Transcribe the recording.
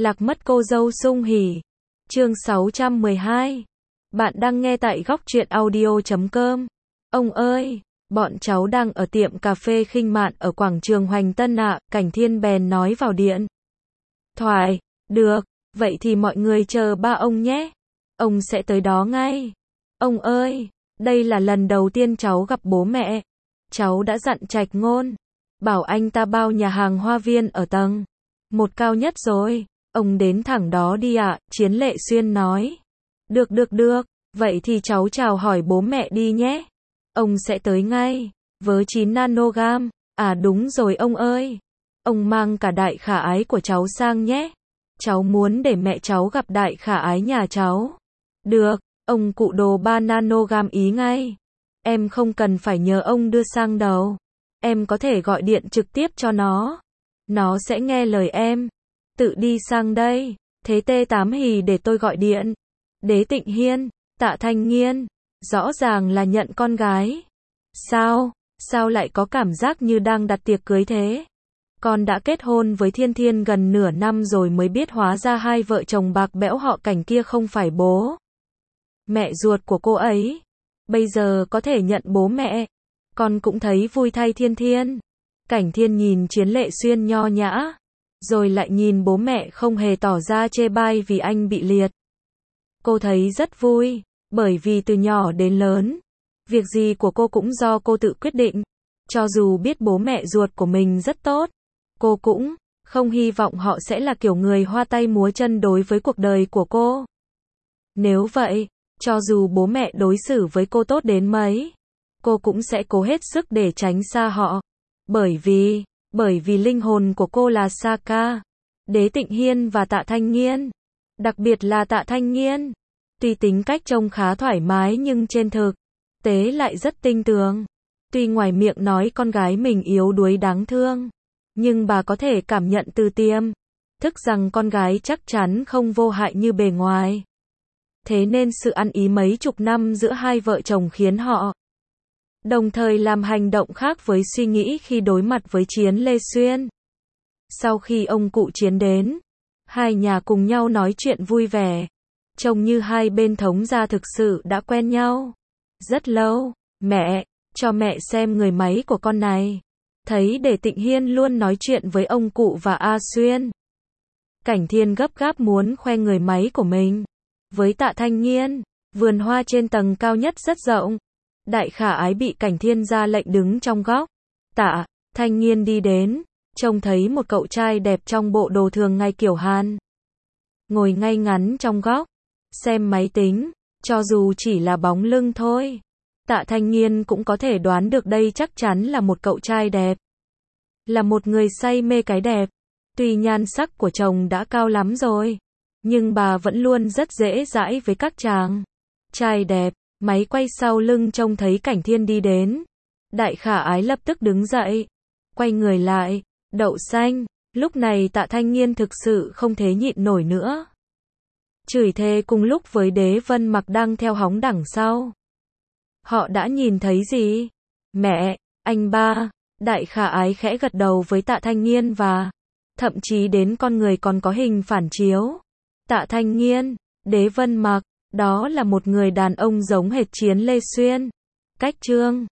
Lạc mất cô dâu sung hỉ. Chương 612. Bạn đang nghe tại góc truyện audio.com. Ông ơi, bọn cháu đang ở tiệm cà phê khinh mạn ở quảng trường Hoành Tân ạ, Cảnh Thiên bèn nói vào điện thoại. Được, vậy thì mọi người chờ ba ông nhé. Ông sẽ tới đó ngay. Ông ơi, đây là lần đầu tiên cháu gặp bố mẹ. Cháu đã dặn Trạch Ngôn, bảo anh ta bao nhà hàng Hoa Viên ở tầng 1 cao nhất rồi. Ông đến thẳng đó đi ạ, Chiến Lệ Xuyên nói. Được, vậy thì cháu chào hỏi bố mẹ đi nhé. Ông sẽ tới ngay, với 9 nanogam. À đúng rồi ông ơi. Ông mang cả đại khả ái của cháu sang nhé. Cháu muốn để mẹ cháu gặp đại khả ái nhà cháu. Được, ông cụ đồ 3 nanogam ý ngay. Em không cần phải nhờ ông đưa sang đâu. Em có thể gọi điện trực tiếp cho nó. Nó sẽ nghe lời em. Tự đi sang đây. Thế T8 hì để tôi gọi điện. Đế Tịnh Hiên, Tạ Thanh Nghiên. Rõ ràng là nhận con gái. Sao lại có cảm giác như đang đặt tiệc cưới thế? Con đã kết hôn với Thiên Thiên gần nửa năm rồi mới biết hóa ra hai vợ chồng bạc bẽo họ Cảnh kia không phải bố mẹ ruột của cô ấy. Bây giờ có thể nhận bố mẹ. Con cũng thấy vui thay Thiên Thiên. Cảnh Thiên nhìn Chiến Lệ Xuyên nho nhã, rồi lại nhìn bố mẹ không hề tỏ ra chê bai vì anh bị liệt. Cô thấy rất vui, bởi vì từ nhỏ đến lớn, việc gì của cô cũng do cô tự quyết định. Cho dù biết bố mẹ ruột của mình rất tốt, cô cũng không hy vọng họ sẽ là kiểu người hoa tay múa chân đối với cuộc đời của cô. Nếu vậy, cho dù bố mẹ đối xử với cô tốt đến mấy, cô cũng sẽ cố hết sức để tránh xa họ. Bởi vì linh hồn của cô là Saka, Đế Tịnh Hiên và Tạ Thanh Nghiên. Đặc biệt là Tạ Thanh Nghiên. Tuy tính cách trông khá thoải mái nhưng trên thực tế lại rất tinh tường. Tuy ngoài miệng nói con gái mình yếu đuối đáng thương, nhưng bà có thể cảm nhận từ tiềm thức rằng con gái chắc chắn không vô hại như bề ngoài. Thế nên sự ăn ý mấy chục năm giữa hai vợ chồng khiến họ đồng thời làm hành động khác với suy nghĩ khi đối mặt với Chiến Lê Xuyên. Sau khi ông cụ Chiến đến, hai nhà cùng nhau nói chuyện vui vẻ. Trông như hai bên thống gia thực sự đã quen nhau rất lâu. Mẹ, cho mẹ xem người máy của con này. Thấy Đế Tịnh Hiên luôn nói chuyện với ông cụ và A Xuyên, Cảnh Thiên gấp gáp muốn khoe người máy của mình với Tạ Thanh Nghiên. Vườn hoa trên tầng cao nhất rất rộng. Đại khả ái bị Cảnh Thiên ra lệnh đứng trong góc. Tạ Thanh Nghiên đi đến, trông thấy một cậu trai đẹp trong bộ đồ thường ngày kiểu Hàn, ngồi ngay ngắn trong góc, xem máy tính. Cho dù chỉ là bóng lưng thôi, Tạ Thanh Nghiên cũng có thể đoán được đây chắc chắn là một cậu trai đẹp, là một người say mê cái đẹp. Tuy nhan sắc của chồng đã cao lắm rồi, nhưng bà vẫn luôn rất dễ dãi với các chàng trai đẹp. Máy quay sau lưng trông thấy Cảnh Thiên đi đến, đại khả ái lập tức đứng dậy, quay người lại. Đậu xanh. Lúc này Tạ Thanh Nghiên thực sự không thể nhịn nổi nữa, chửi thề cùng lúc với Đế Vân Mặc đang theo hóng đằng sau. Họ đã nhìn thấy gì? Mẹ, anh ba. Đại khả ái khẽ gật đầu với Tạ Thanh Nghiên và thậm chí đến con người còn có hình phản chiếu. Tạ Thanh Nghiên, Đế Vân Mặc, đó là một người đàn ông giống hệt Chiến Lê Xuyên. Cách trương